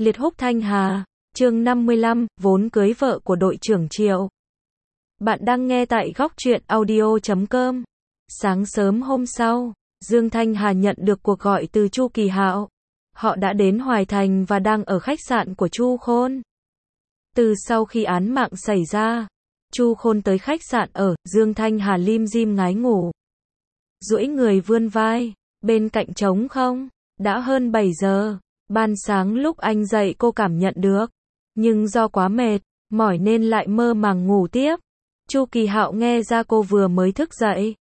Liệt húc Thanh Hà, chương 55, vốn cưới vợ của đội trưởng Triệu. Bạn đang nghe tại góc truyện audio.com. Sáng sớm hôm sau, Dương Thanh Hà nhận được cuộc gọi từ Chu Kỳ Hạo. Họ đã đến Hoài Thành và đang ở khách sạn của Chu Khôn. Từ sau khi án mạng xảy ra, Chu Khôn tới khách sạn ở, Dương Thanh Hà lim dim ngái ngủ. Duỗi người vươn vai, bên cạnh trống không, đã hơn 7 giờ. Ban sáng lúc anh dậy cô cảm nhận được, nhưng do quá mệt, mỏi nên lại mơ màng ngủ tiếp. Chu Kỳ Hạo nghe ra cô vừa mới thức dậy.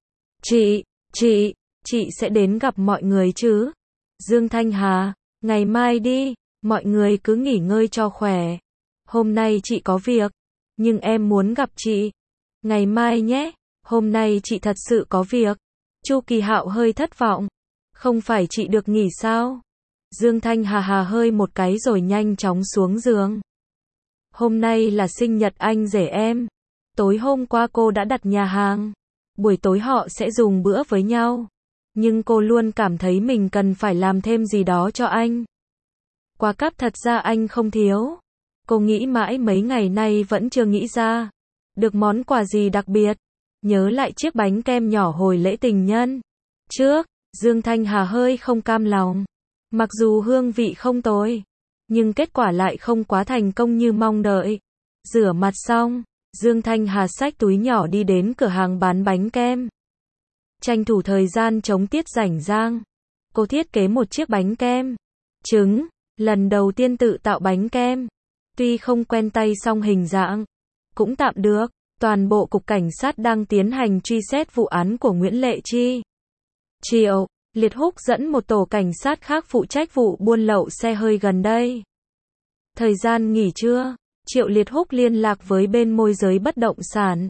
Chị sẽ đến gặp mọi người chứ? Dương Thanh Hà, ngày mai đi, mọi người cứ nghỉ ngơi cho khỏe. Hôm nay chị có việc, nhưng em muốn gặp chị. Ngày mai nhé, hôm nay chị thật sự có việc. Chu Kỳ Hạo hơi thất vọng. Không phải chị được nghỉ sao? Dương Thanh Hà hơi một cái rồi nhanh chóng xuống giường. Hôm nay là sinh nhật anh rể em. Tối hôm qua cô đã đặt nhà hàng. Buổi tối họ sẽ dùng bữa với nhau. Nhưng cô luôn cảm thấy mình cần phải làm thêm gì đó cho anh. Quà cáp thật ra anh không thiếu. Cô nghĩ mãi mấy ngày nay vẫn chưa nghĩ ra được món quà gì đặc biệt. Nhớ lại chiếc bánh kem nhỏ hồi lễ tình nhân trước, Dương Thanh Hà hơi không cam lòng. Mặc dù hương vị không tồi, nhưng kết quả lại không quá thành công như mong đợi. Rửa mặt xong, Dương Thanh Hà xách túi nhỏ đi đến cửa hàng bán bánh kem. Tranh thủ thời gian chống tiết rảnh rang, cô thiết kế một chiếc bánh kem trứng, lần đầu tiên tự tạo bánh kem. Tuy không quen tay song hình dạng cũng tạm được. Toàn bộ cục cảnh sát đang tiến hành truy xét vụ án của Nguyễn Lệ Chi. Triệu Liệt Húc dẫn một tổ cảnh sát khác phụ trách vụ buôn lậu xe hơi gần đây. Thời gian nghỉ trưa, Triệu Liệt Húc liên lạc với bên môi giới bất động sản.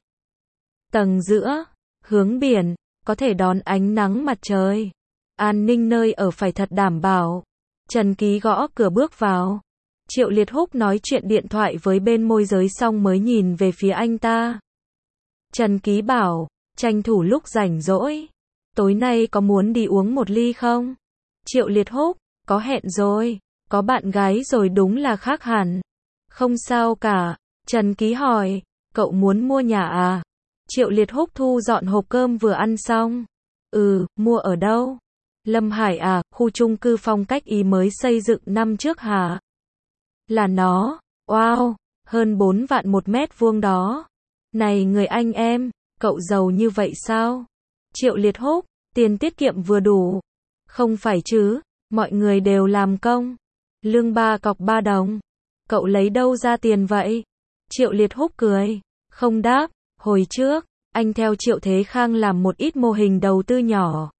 Tầng giữa, hướng biển, có thể đón ánh nắng mặt trời. An ninh nơi ở phải thật đảm bảo. Trần Ký gõ cửa bước vào. Triệu Liệt Húc nói chuyện điện thoại với bên môi giới xong mới nhìn về phía anh ta. Trần Ký bảo, tranh thủ lúc rảnh rỗi. Tối nay có muốn đi uống một ly không? Triệu Liệt Húc, có hẹn rồi, có bạn gái rồi đúng là khác hẳn. Không sao cả. Trần Ký hỏi, cậu muốn mua nhà à? Triệu Liệt Húc thu dọn hộp cơm vừa ăn xong. Mua ở đâu? Lâm Hải à, khu chung cư phong cách Ý mới xây dựng năm trước hả? Là nó, wow, hơn 4 vạn một mét vuông đó. Này người anh em, cậu giàu như vậy sao? Triệu Liệt Húc, tiền tiết kiệm vừa đủ. Không phải chứ, mọi người đều làm công. Lương 3 cọc 3 đồng. Cậu lấy đâu ra tiền vậy? Triệu Liệt Húc cười, không đáp. Hồi trước, anh theo Triệu Thế Khang làm một ít mô hình đầu tư nhỏ.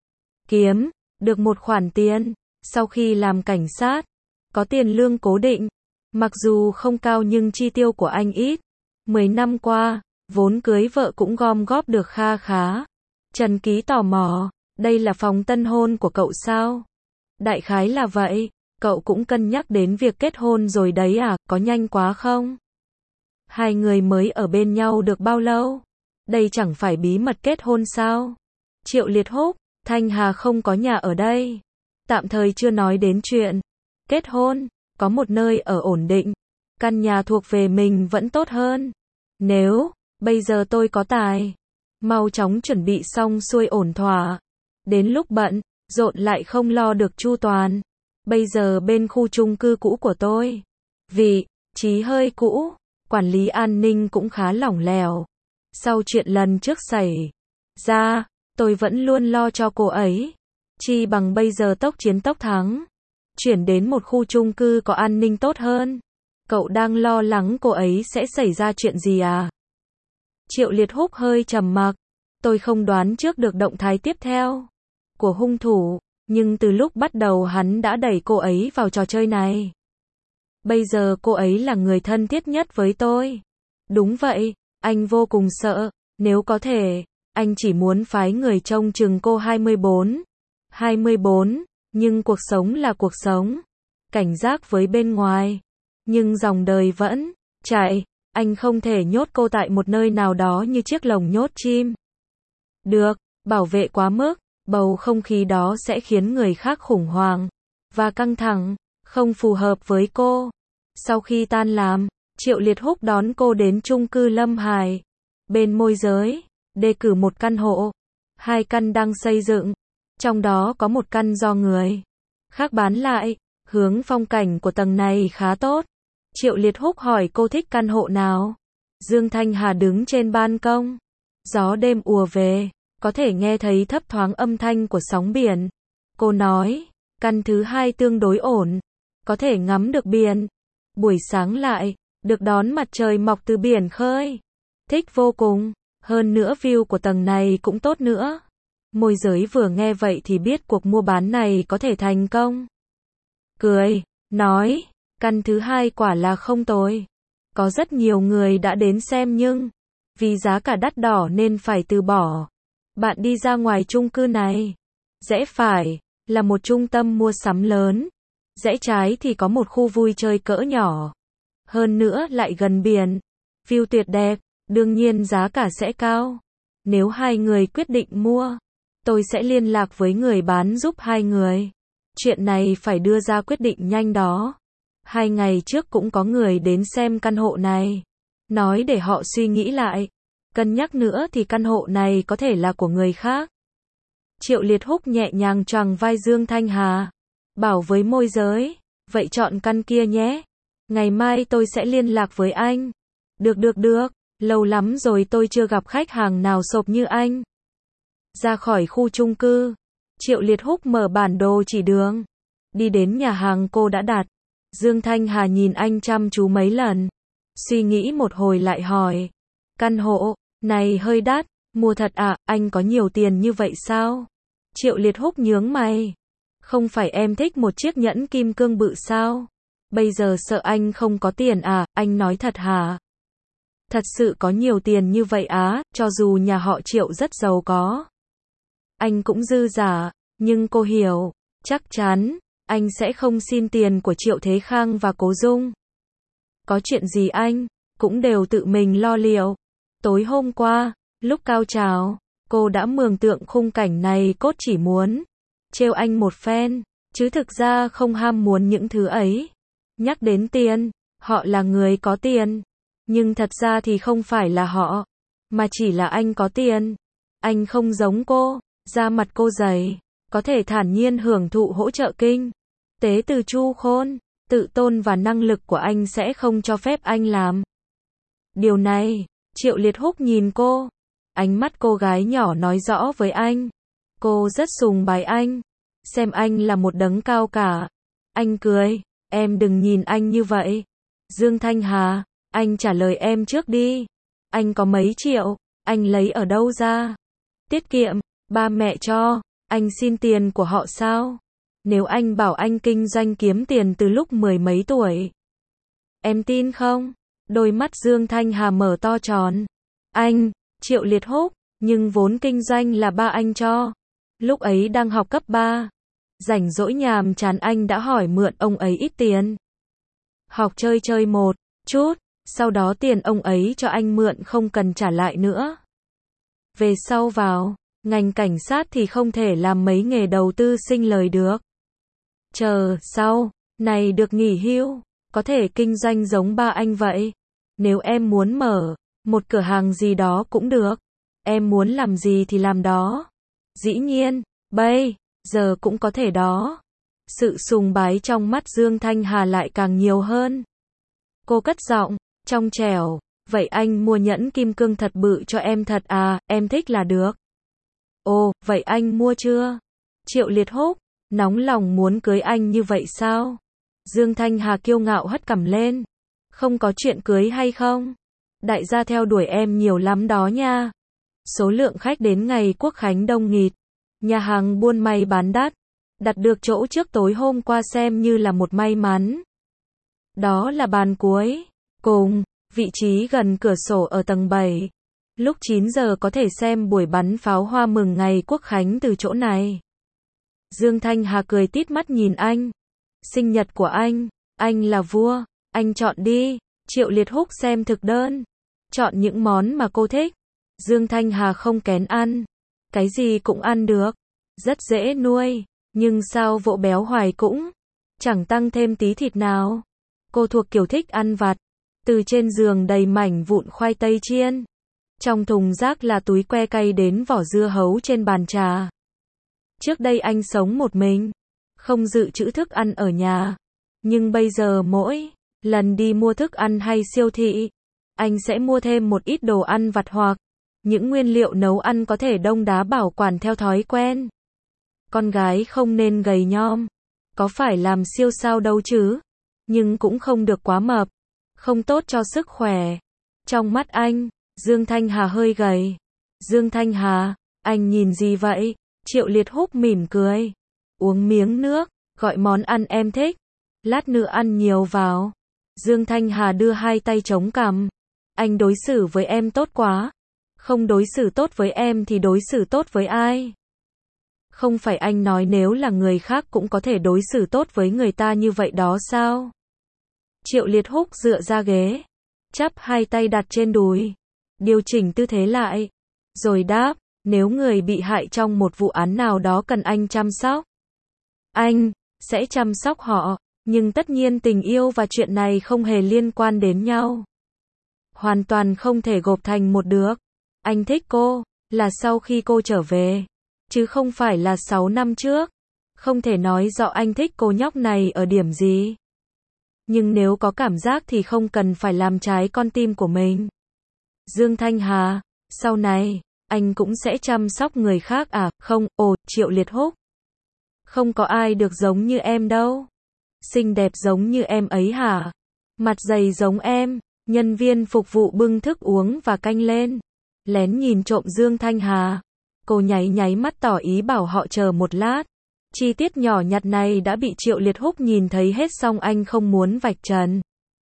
Kiếm được một khoản tiền. Sau khi làm cảnh sát, có tiền lương cố định. Mặc dù không cao nhưng chi tiêu của anh ít. 10 năm qua, vốn cưới vợ cũng gom góp được kha khá. Trần Ký tò mò, đây là phòng tân hôn của cậu sao? Đại khái là vậy, cậu cũng cân nhắc đến việc kết hôn rồi đấy à, có nhanh quá không? Hai người mới ở bên nhau được bao lâu? Đây chẳng phải bí mật kết hôn sao? Triệu Liệt Húc, Thanh Hà không có nhà ở đây. Tạm thời chưa nói đến chuyện kết hôn, có một nơi ở ổn định. Căn nhà thuộc về mình vẫn tốt hơn. Nếu bây giờ tôi có tài, mau chóng chuẩn bị xong xuôi ổn thỏa. Đến lúc bận rộn lại không lo được chu toàn. Bây giờ bên khu chung cư cũ của tôi, vị trí hơi cũ, quản lý an ninh cũng khá lỏng lẻo. Sau chuyện lần trước xảy ra, tôi vẫn luôn lo cho cô ấy. Chi bằng bây giờ tốc chiến tốc thắng. Chuyển đến một khu chung cư có an ninh tốt hơn. Cậu đang lo lắng cô ấy sẽ xảy ra chuyện gì à? Triệu Liệt Húc hơi trầm mặc. Tôi không đoán trước được động thái tiếp theo của hung thủ, nhưng từ lúc bắt đầu hắn đã đẩy cô ấy vào trò chơi này. Bây giờ cô ấy là người thân thiết nhất với tôi. Đúng vậy, anh vô cùng sợ. Nếu có thể, anh chỉ muốn phái người trông chừng cô 24, nhưng cuộc sống là cuộc sống. Cảnh giác với bên ngoài. Nhưng dòng đời vẫn chạy. Anh không thể nhốt cô tại một nơi nào đó như chiếc lồng nhốt chim. Được, bảo vệ quá mức, bầu không khí đó sẽ khiến người khác khủng hoảng và căng thẳng. không phù hợp với cô. Sau khi tan làm, Triệu Liệt Húc đón cô đến chung cư Lâm Hải. Bên môi giới, đề cử một căn hộ. 2 căn đang xây dựng. Trong đó có 1 căn do người khác bán lại. Hướng phong cảnh của tầng này khá tốt. Triệu Liệt Húc hỏi cô thích căn hộ nào. Dương Thanh Hà đứng trên ban công. Gió đêm ùa về, có thể nghe thấy thấp thoáng âm thanh của sóng biển. Cô nói, căn thứ 2 tương đối ổn, có thể ngắm được biển. Buổi sáng lại, được đón mặt trời mọc từ biển khơi. Thích vô cùng, hơn nữa view của tầng này cũng tốt nữa. Môi giới vừa nghe vậy thì biết cuộc mua bán này có thể thành công. Cười, nói, căn thứ 2 quả là không tồi. Có rất nhiều người đã đến xem nhưng vì giá cả đắt đỏ nên phải từ bỏ. Bạn đi ra ngoài chung cư này. Rẽ phải là một trung tâm mua sắm lớn. Rẽ trái thì có một khu vui chơi cỡ nhỏ. Hơn nữa lại gần biển. View tuyệt đẹp, đương nhiên giá cả sẽ cao. Nếu 2 người quyết định mua, tôi sẽ liên lạc với người bán giúp 2 người. Chuyện này phải đưa ra quyết định nhanh đó. 2 ngày trước cũng có người đến xem căn hộ này. Nói để họ suy nghĩ lại. Cân nhắc nữa thì căn hộ này có thể là của người khác. Triệu Liệt Húc nhẹ nhàng choàng vai Dương Thanh Hà. Bảo với môi giới, vậy chọn căn kia nhé. Ngày mai tôi sẽ liên lạc với anh. Được. Lâu lắm rồi tôi chưa gặp khách hàng nào sộp như anh. Ra khỏi khu chung cư, Triệu Liệt Húc mở bản đồ chỉ đường. Đi đến nhà hàng cô đã đặt. Dương Thanh Hà nhìn anh chăm chú mấy lần. Suy nghĩ một hồi lại hỏi. Căn hộ này hơi đắt, mua thật à, anh có nhiều tiền như vậy sao? Triệu Liệt Húc nhướng mày. Không phải em thích một chiếc nhẫn kim cương bự sao? Bây giờ sợ anh không có tiền à, anh nói thật hả? Thật sự có nhiều tiền như vậy á, cho dù nhà họ Triệu rất giàu có. Anh cũng dư giả, nhưng cô hiểu, chắc chắn, anh sẽ không xin tiền của Triệu Thế Khang và Cố Dung. Có chuyện gì anh, cũng đều tự mình lo liệu. Tối hôm qua, lúc cao trào, cô đã mường tượng khung cảnh này cốt chỉ muốn trêu anh một phen, chứ thực ra không ham muốn những thứ ấy. Nhắc đến tiền, họ là người có tiền, nhưng thật ra thì không phải là họ, mà chỉ là anh có tiền. Anh không giống cô, da mặt cô dày, có thể thản nhiên hưởng thụ hỗ trợ kinh tế từ Chu Khôn, tự tôn và năng lực của anh sẽ không cho phép anh làm. Điều này, Triệu Liệt Húc nhìn cô, ánh mắt cô gái nhỏ nói rõ với anh. Cô rất sùng bái anh, xem anh là một đấng cao cả. Anh cười, em đừng nhìn anh như vậy. Dương Thanh Hà, anh trả lời em trước đi. Anh có mấy triệu, anh lấy ở đâu ra? Tiết kiệm, ba mẹ cho, anh xin tiền của họ sao? Nếu anh bảo anh kinh doanh kiếm tiền từ lúc 10 mấy tuổi, em tin không? Đôi mắt Dương Thanh Hà mở to tròn. Anh, Triệu Liệt Húc, nhưng vốn kinh doanh là ba anh cho. Lúc ấy đang học cấp 3. Rảnh rỗi nhàm chán anh đã hỏi mượn ông ấy ít tiền. Học chơi một chút, sau đó tiền ông ấy cho anh mượn không cần trả lại nữa. Về sau vào ngành cảnh sát thì không thể làm mấy nghề đầu tư sinh lời được. Chờ sau này được nghỉ hưu, có thể kinh doanh giống ba anh vậy. Nếu em muốn mở một cửa hàng gì đó cũng được. Em muốn làm gì thì làm đó. Dĩ nhiên, bây giờ cũng có thể đó. Sự sùng bái trong mắt Dương Thanh Hà lại càng nhiều hơn. Cô cất giọng trong trẻo, vậy anh mua nhẫn kim cương thật bự cho em thật à, em thích là được. Ồ, vậy anh mua chưa? Triệu Liệt Húc, nóng lòng muốn cưới anh như vậy sao? Dương Thanh Hà kiêu ngạo hất cằm lên. Không có chuyện cưới hay không? Đại gia theo đuổi em nhiều lắm đó nha. Số lượng khách đến ngày Quốc Khánh đông nghịt. Nhà hàng buôn may bán đắt. Đặt được chỗ trước tối hôm qua xem như là một may mắn. Đó là bàn cuối cùng, vị trí gần cửa sổ ở tầng 7. Lúc 9 giờ có thể xem buổi bắn pháo hoa mừng ngày Quốc Khánh từ chỗ này. Dương Thanh Hà cười tít mắt nhìn anh. Sinh nhật của anh là vua, anh chọn đi. Triệu Liệt Húc xem thực đơn. Chọn những món mà cô thích. Dương Thanh Hà không kén ăn. Cái gì cũng ăn được. Rất dễ nuôi. Nhưng sao vỗ béo hoài cũng chẳng tăng thêm tí thịt nào. Cô thuộc kiểu thích ăn vặt. Từ trên giường đầy mảnh vụn khoai tây chiên. Trong thùng rác là túi que cay đến vỏ dưa hấu trên bàn trà. Trước đây anh sống một mình, không dự trữ thức ăn ở nhà. Nhưng bây giờ mỗi lần đi mua thức ăn hay siêu thị, anh sẽ mua thêm một ít đồ ăn vặt hoặc những nguyên liệu nấu ăn có thể đông đá bảo quản theo thói quen. Con gái không nên gầy nhom. Có phải làm siêu sao đâu chứ. Nhưng cũng không được quá mập. Không tốt cho sức khỏe. Trong mắt anh, Dương Thanh Hà hơi gầy. Dương Thanh Hà, anh nhìn gì vậy? Triệu Liệt Húc mỉm cười. Uống miếng nước, gọi món ăn em thích. Lát nữa ăn nhiều vào. Dương Thanh Hà đưa hai tay chống cằm. Anh đối xử với em tốt quá. Không đối xử tốt với em thì đối xử tốt với ai? Không phải anh nói nếu là người khác cũng có thể đối xử tốt với người ta như vậy đó sao? Triệu Liệt Húc dựa ra ghế, chắp hai tay đặt trên đùi, điều chỉnh tư thế lại, rồi đáp, nếu người bị hại trong một vụ án nào đó cần anh chăm sóc, anh sẽ chăm sóc họ, nhưng tất nhiên tình yêu và chuyện này không hề liên quan đến nhau. Hoàn toàn không thể gộp thành một được. Anh thích cô, là sau khi cô trở về, chứ không phải là 6 năm trước. Không thể nói rõ anh thích cô nhóc này ở điểm gì. Nhưng nếu có cảm giác thì không cần phải làm trái con tim của mình. Dương Thanh Hà, sau này, anh cũng sẽ chăm sóc người khác à? Không, Triệu Liệt Húc. Không có ai được giống như em đâu. Xinh đẹp giống như em ấy hả? Mặt dày giống em. Nhân viên phục vụ bưng thức uống và canh lên. Lén nhìn trộm Dương Thanh Hà. Cô nháy mắt tỏ ý bảo họ chờ một lát. Chi tiết nhỏ nhặt này đã bị Triệu Liệt Húc nhìn thấy hết xong anh không muốn vạch trần.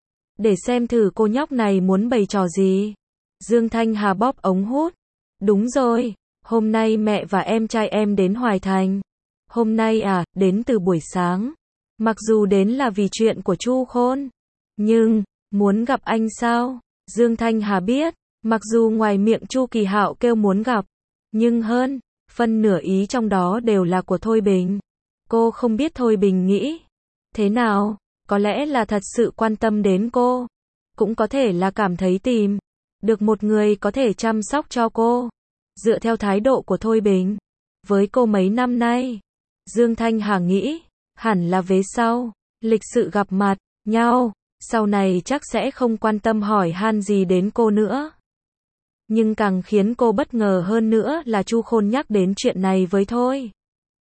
Để xem thử cô nhóc này muốn bày trò gì. Dương Thanh Hà bóp ống hút. Đúng rồi, hôm nay mẹ và em trai em đến Hoài Thành. Hôm nay à, đến từ buổi sáng. Mặc dù đến là vì chuyện của Chu Khôn. Nhưng, muốn gặp anh sao? Dương Thanh Hà biết, mặc dù ngoài miệng Chu Kỳ Hạo kêu muốn gặp, nhưng phân nửa ý trong đó đều là của Thôi Bình. Cô không biết Thôi Bình nghĩ thế nào, có lẽ là thật sự quan tâm đến cô, cũng có thể là cảm thấy tìm được một người có thể chăm sóc cho cô. Dựa theo thái độ của Thôi Bình với cô mấy năm nay, Dương Thanh Hà nghĩ hẳn là về sau lịch sự gặp mặt nhau, sau này chắc sẽ không quan tâm hỏi han gì đến cô nữa. Nhưng càng khiến cô bất ngờ hơn nữa là Chu Khôn nhắc đến chuyện này với Thôi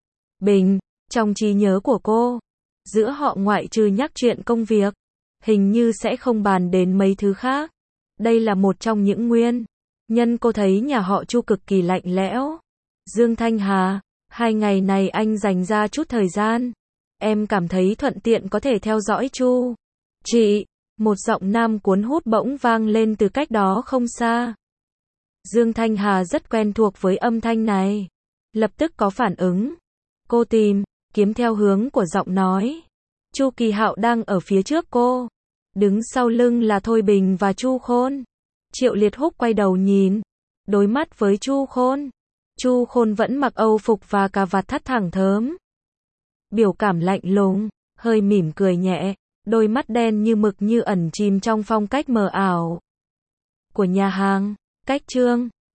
Bình. Trong trí nhớ của cô, giữa họ ngoại trừ nhắc chuyện công việc, hình như sẽ không bàn đến mấy thứ khác. Đây là một trong những nguyên nhân cô thấy nhà họ Chu cực kỳ lạnh lẽo. Dương Thanh Hà, 2 ngày này anh dành ra chút thời gian. Em cảm thấy thuận tiện có thể theo dõi Chu chị. Một giọng nam cuốn hút bỗng vang lên từ cách đó không xa. Dương Thanh Hà rất quen thuộc với âm thanh này. Lập tức có phản ứng. Cô tìm kiếm theo hướng của giọng nói. Chu Kỳ Hạo đang ở phía trước cô. Đứng sau lưng là Thôi Bình và Chu Khôn. Triệu Liệt Húc quay đầu nhìn. Đối mắt với Chu Khôn. Chu Khôn vẫn mặc âu phục và cà vạt thắt thẳng thớm. Biểu cảm lạnh lùng, hơi mỉm cười nhẹ. Đôi mắt đen như mực như ẩn chìm trong phong cách mờ ảo của nhà hàng. Cách chương